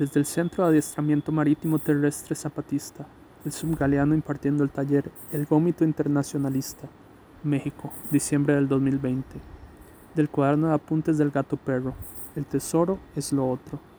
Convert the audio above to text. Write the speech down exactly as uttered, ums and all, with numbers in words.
Desde el Centro de Adiestramiento Marítimo Terrestre Zapatista, el subgaleano impartiendo el taller El Gómito Internacionalista, México, diciembre del dos mil veinte. Del cuaderno de apuntes del gato perro, el tesoro es lo otro.